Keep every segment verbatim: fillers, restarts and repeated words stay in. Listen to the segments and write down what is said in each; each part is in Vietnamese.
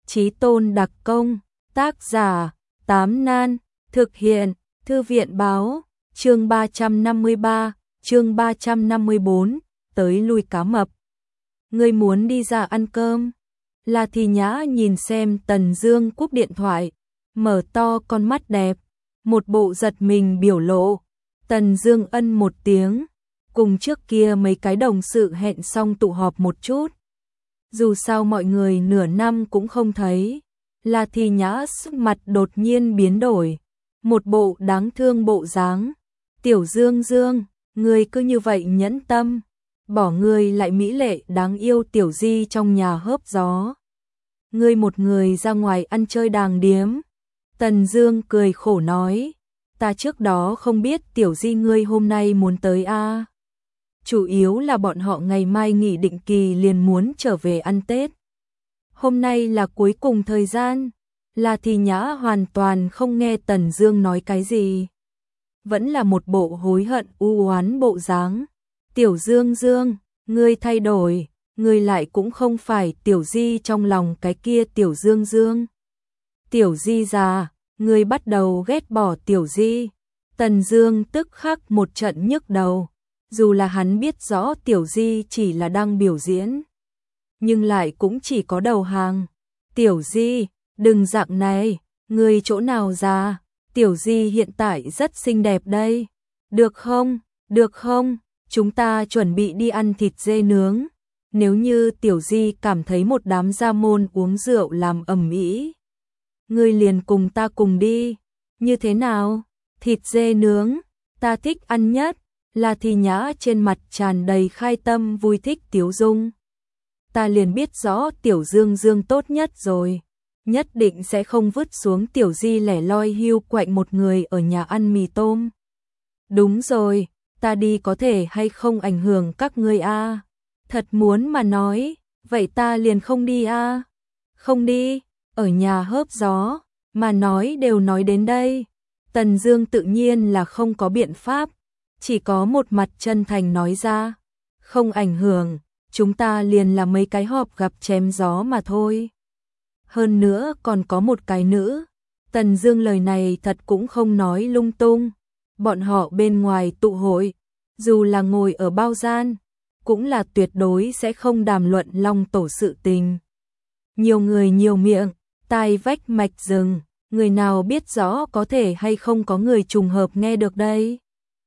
Chí Tôn đặc công, tác giả, Tám Nan, thực hiện, Thư viện báo, chương ba trăm năm mươi ba, chương ba trăm năm mươi bốn, tới lui cá mập. Ngươi muốn đi ra ăn cơm? La Thi Nhã nhìn xem Tần Dương cúp điện thoại, mở to con mắt đẹp, một bộ giật mình biểu lộ. Tần Dương ân một tiếng, cùng trước kia mấy cái đồng sự hẹn xong tụ họp một chút. Dù sao mọi người nửa năm cũng không thấy, La Thi Nhã sắc mặt đột nhiên biến đổi, một bộ đáng thương bộ dáng. Tiểu Dương Dương, ngươi cứ như vậy nhẫn tâm, bỏ ngươi lại mỹ lệ đáng yêu Tiểu Di trong nhà hớp gió. Ngươi một người ra ngoài ăn chơi đàng điếm. Tần Dương cười khổ nói, ta trước đó không biết Tiểu Di ngươi hôm nay muốn tới a. À. Chủ yếu là bọn họ ngày mai nghỉ định kỳ liền muốn trở về ăn Tết. Hôm nay là cuối cùng thời gian. La Thi Nhã hoàn toàn không nghe Tần Dương nói cái gì, vẫn là một bộ hối hận u oán bộ dáng. Tiểu Dương Dương, ngươi thay đổi, ngươi lại cũng không phải Tiểu Di trong lòng cái kia Tiểu Dương Dương. Tiểu Di già, ngươi bắt đầu ghét bỏ Tiểu Di. Tần Dương tức khắc một trận nhức đầu, dù là hắn biết rõ Tiểu Di chỉ là đang biểu diễn, nhưng lại cũng chỉ có đầu hàng. Tiểu Di, đừng dạng này, ngươi chỗ nào già? Tiểu Di hiện tại rất xinh đẹp đây. Được không? Được không? Chúng ta chuẩn bị đi ăn thịt dê nướng. Nếu như Tiểu Di cảm thấy một đám gia môn uống rượu làm ầm ĩ, ngươi liền cùng ta cùng đi. Như thế nào? Thịt dê nướng, ta thích ăn nhất. La Thi Nhã trên mặt tràn đầy khai tâm vui thích tiếu dung. Ta liền biết rõ Tiểu Dương Dương tốt nhất rồi, nhất định sẽ không vứt xuống Tiểu Di lẻ loi hưu quạnh một người ở nhà ăn mì tôm. Đúng rồi, ta đi có thể hay không ảnh hưởng các ngươi a? À? Thật muốn mà nói, vậy ta liền không đi a. À? Không đi, ở nhà hớp gió, mà nói đều nói đến đây. Tần Dương tự nhiên là không có biện pháp, chỉ có một mặt chân thành nói ra, không ảnh hưởng, chúng ta liền là mấy cái họp gặp chém gió mà thôi. Hơn nữa còn có một cái nữ. Tần Dương lời này thật cũng không nói lung tung. Bọn họ bên ngoài tụ hội, dù là ngồi ở bao gian, cũng là tuyệt đối sẽ không đàm luận long tổ sự tình. Nhiều người nhiều miệng, tai vách mạch rừng, người nào biết rõ có thể hay không có người trùng hợp nghe được đây.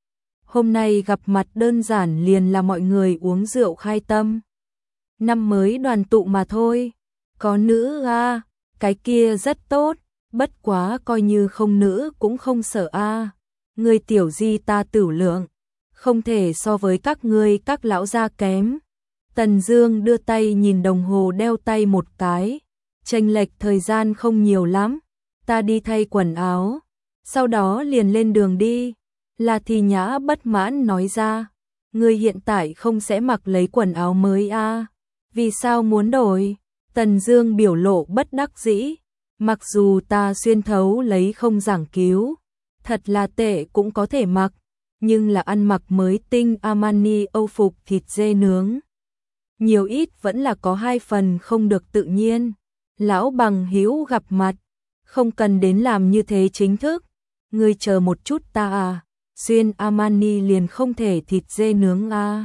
Hôm nay gặp mặt đơn giản liền là mọi người uống rượu khai tâm. Năm mới đoàn tụ mà thôi. Có nữ a, cái kia rất tốt, bất quá coi như không nữ cũng không sợ a. Người Tiểu Di ta tửu lượng, không thể so với các ngươi các lão gia kém. Tần Dương đưa tay nhìn đồng hồ đeo tay một cái, chênh lệch thời gian không nhiều lắm, ta đi thay quần áo, sau đó liền lên đường đi. La Thi Nhã bất mãn nói ra, ngươi hiện tại không sẽ mặc lấy quần áo mới a? À? Vì sao muốn đổi? Tần Dương biểu lộ bất đắc dĩ, mặc dù ta xuyên thấu lấy không giảng cứu, thật là tệ cũng có thể mặc, nhưng là ăn mặc mới tinh Armani Âu phục thịt dê nướng, nhiều ít vẫn là có hai phần không được tự nhiên. Lão bằng hữu gặp mặt, không cần đến làm như thế chính thức, ngươi chờ một chút ta à. Xuyên Armani liền không thể thịt dê nướng a. À.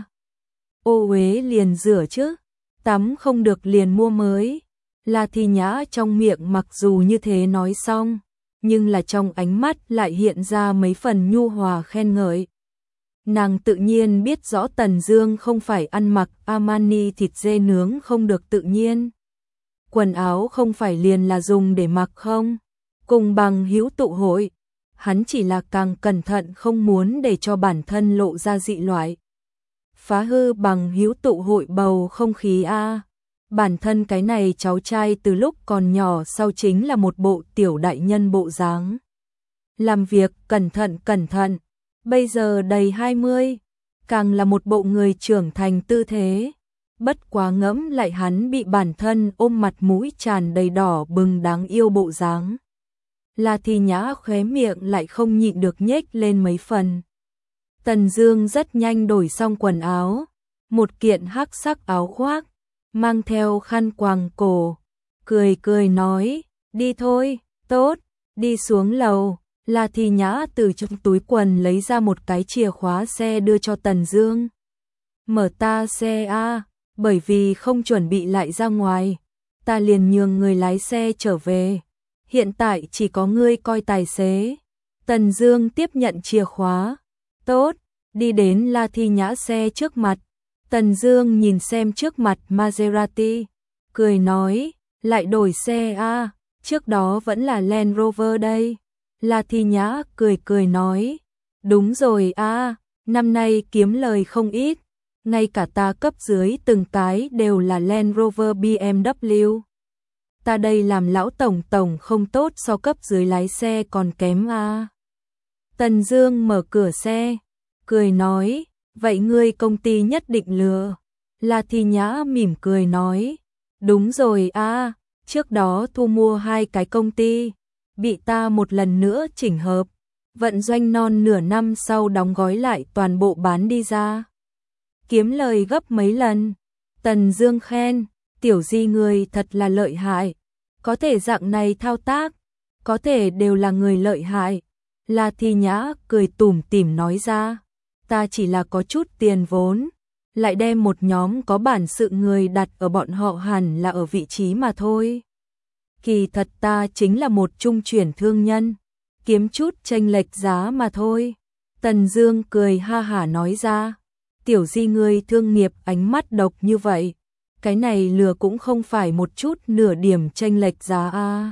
Ô uế liền rửa chứ, tắm không được liền mua mới. La Thi Nhã trong miệng mặc dù như thế nói xong, nhưng là trong ánh mắt lại hiện ra mấy phần nhu hòa khen ngợi. Nàng tự nhiên biết rõ Tần Dương không phải ăn mặc Armani thịt dê nướng không được tự nhiên. Quần áo không phải liền là dùng để mặc không? Cùng bằng hữu tụ hội, hắn chỉ là càng cẩn thận không muốn để cho bản thân lộ ra dị loại, phá hư bằng hữu tụ hội bầu không khí a. À. Bản thân cái này cháu trai từ lúc còn nhỏ sau chính là một bộ tiểu đại nhân bộ dáng. Làm việc cẩn thận cẩn thận, bây giờ đầy hai mươi, càng là một bộ người trưởng thành tư thế. Bất quá ngẫm lại hắn bị bản thân ôm mặt mũi tràn đầy đỏ bừng đáng yêu bộ dáng. La Thi Nhã khóe miệng lại không nhịn được nhếch lên mấy phần. Tần Dương rất nhanh đổi xong quần áo, một kiện hắc sắc áo khoác, mang theo khăn quàng cổ, cười cười nói, đi thôi, tốt, đi xuống lầu. La Thi Nhã từ trong túi quần lấy ra một cái chìa khóa xe đưa cho Tần Dương. Mở ta xe a, bởi vì không chuẩn bị lại ra ngoài, ta liền nhường người lái xe trở về. Hiện tại chỉ có ngươi coi tài xế. Tần Dương tiếp nhận chìa khóa. Tốt, đi đến La Thi Nhã xe trước mặt. Tần Dương nhìn xem trước mặt Maserati, cười nói, lại đổi xe a, trước đó vẫn là Land Rover đây. La Thi Nhã cười cười nói, đúng rồi a, năm nay kiếm lời không ít, ngay cả ta cấp dưới từng cái đều là Land Rover bê em vê. Ta đây làm lão tổng tổng không tốt so cấp dưới lái xe còn kém a. Tần Dương mở cửa xe, cười nói, vậy ngươi công ty nhất định lừa. La Thi Nhã mỉm cười nói, đúng rồi a, trước đó thu mua hai cái công ty, bị ta một lần nữa chỉnh hợp, vận doanh non nửa năm sau đóng gói lại toàn bộ bán đi ra. Kiếm lời gấp mấy lần. Tần Dương khen, tiểu Di người thật là lợi hại, có thể dạng này thao tác, có thể đều là người lợi hại. La Thi Nhã cười tủm tỉm nói ra, ta chỉ là có chút tiền vốn, lại đem một nhóm có bản sự người đặt ở bọn họ hẳn là ở vị trí mà thôi. Kỳ thật ta chính là một trung chuyển thương nhân, kiếm chút chênh lệch giá mà thôi. Tần Dương cười ha hả nói ra, tiểu Di người thương nghiệp ánh mắt độc như vậy, cái này lừa cũng không phải một chút nửa điểm chênh lệch giá a.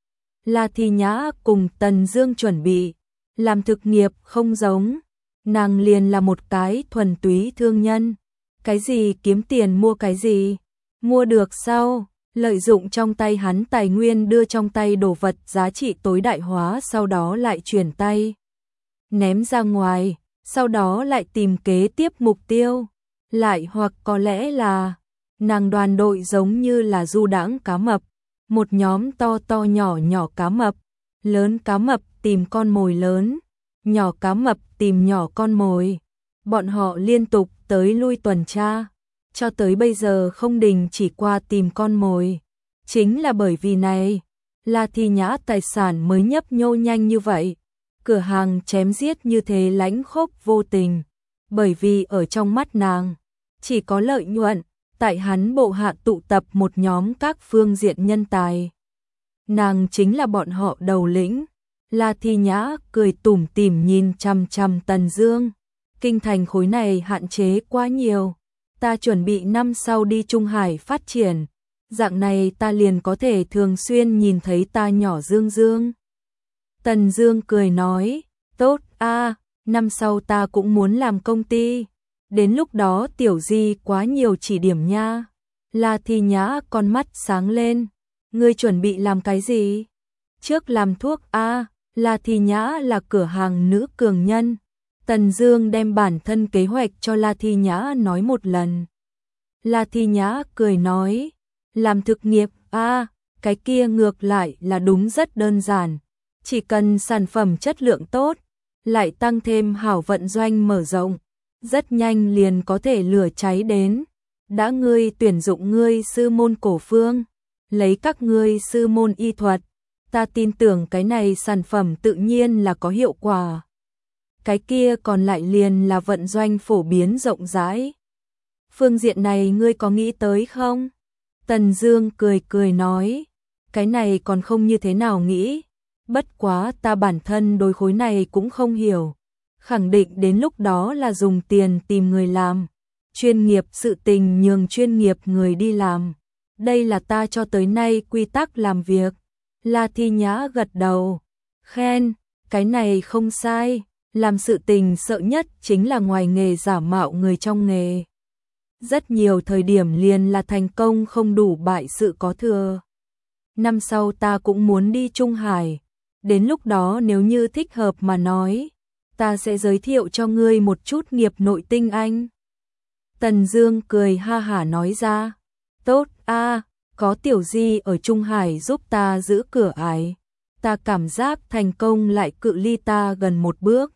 La Thi Nhã cùng Tần Dương chuẩn bị làm thực nghiệp không giống, nàng liền là một cái thuần túy thương nhân, cái gì kiếm tiền mua cái gì, mua được sau, lợi dụng trong tay hắn tài nguyên đưa trong tay đồ vật giá trị tối đại hóa, sau đó lại chuyển tay ném ra ngoài, sau đó lại tìm kế tiếp mục tiêu, lại hoặc có lẽ là nàng đoàn đội giống như là du đãng cá mập, một nhóm to to nhỏ nhỏ cá mập, lớn cá mập tìm con mồi lớn, nhỏ cá mập tìm nhỏ con mồi. Bọn họ liên tục tới lui tuần tra, cho tới bây giờ không đình chỉ qua tìm con mồi. Chính là bởi vì này, La Thi Nhã tài sản mới nhấp nhô nhanh như vậy, cửa hàng chém giết như thế lãnh khốc vô tình, bởi vì ở trong mắt nàng chỉ có lợi nhuận, tại hắn bộ hạ tụ tập một nhóm các phương diện nhân tài. Nàng chính là bọn họ đầu lĩnh. La Thi Nhã cười tủm tỉm nhìn chằm chằm Tần Dương, kinh thành khối này hạn chế quá nhiều, ta chuẩn bị năm sau đi Trung Hải phát triển, dạng này ta liền có thể thường xuyên nhìn thấy ta nhỏ Dương Dương. Tần Dương cười nói, tốt a, năm sau ta cũng muốn làm công ty, đến lúc đó tiểu Di quá nhiều chỉ điểm nha. La Thi Nhã con mắt sáng lên, ngươi chuẩn bị làm cái gì? Trước làm thuốc a. La Thi Nhã là cửa hàng nữ cường nhân. Tần Dương đem bản thân kế hoạch cho La Thi Nhã nói một lần. La Thi Nhã cười nói, làm thực nghiệp a, cái kia ngược lại là đúng rất đơn giản, chỉ cần sản phẩm chất lượng tốt, lại tăng thêm hảo vận doanh mở rộng, rất nhanh liền có thể lửa cháy đến. Đã ngươi tuyển dụng ngươi sư môn cổ phương, lấy các ngươi sư môn y thuật, ta tin tưởng cái này sản phẩm tự nhiên là có hiệu quả. Cái kia còn lại liền là vận doanh phổ biến rộng rãi. Phương diện này ngươi có nghĩ tới không? Tần Dương cười cười nói, cái này còn không như thế nào nghĩ, bất quá ta bản thân đối khối này cũng không hiểu, khẳng định đến lúc đó là dùng tiền tìm người làm, chuyên nghiệp sự tình nhường chuyên nghiệp người đi làm. Đây là ta cho tới nay quy tắc làm việc. La Thi Nhã gật đầu, khen, cái này không sai, làm sự tình sợ nhất chính là ngoài nghề giả mạo người trong nghề. Rất nhiều thời điểm liền là thành công không đủ bại sự có thừa. Năm sau ta cũng muốn đi Trung Hải, đến lúc đó nếu như thích hợp mà nói, ta sẽ giới thiệu cho ngươi một chút nghiệp nội tinh anh. Tần Dương cười ha hả nói ra, tốt a, có tiểu Di ở Trung Hải giúp ta giữ cửa ải, ta cảm giác thành công lại cự ly ta gần một bước.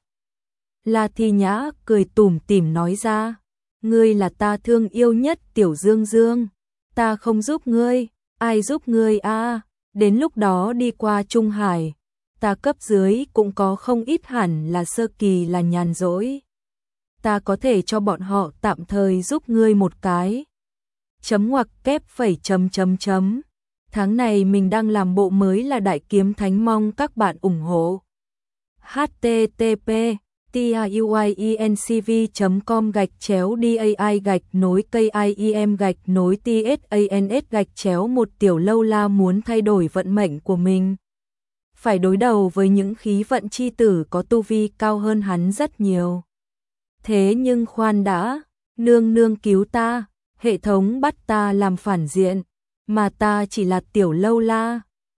La Thi Nhã cười tủm tỉm nói ra, ngươi là ta thương yêu nhất tiểu Dương Dương, ta không giúp ngươi, Ai giúp ngươi a? Đến lúc đó đi qua Trung Hải, ta cấp dưới cũng có không ít hẳn là sơ kỳ là nhàn rỗi. Ta có thể cho bọn họ tạm thời giúp ngươi một cái. Chấm ngoặc kép phẩy chấm chấm chấm. Tháng này mình đang làm bộ mới là Đại Kiếm Thánh, mong các bạn ủng hộ. http tiuyencv chấm com gạch chéo dai gạch nối kim gạch nối tsans gạch chéo một Tiểu Lâu La muốn thay đổi vận mệnh của mình. Phải đối đầu với những khí vận chi tử có tu vi cao hơn hắn rất nhiều. Thế nhưng khoan đã, nương nương cứu ta, hệ thống bắt ta làm phản diện, mà ta chỉ là Tiểu Lâu La.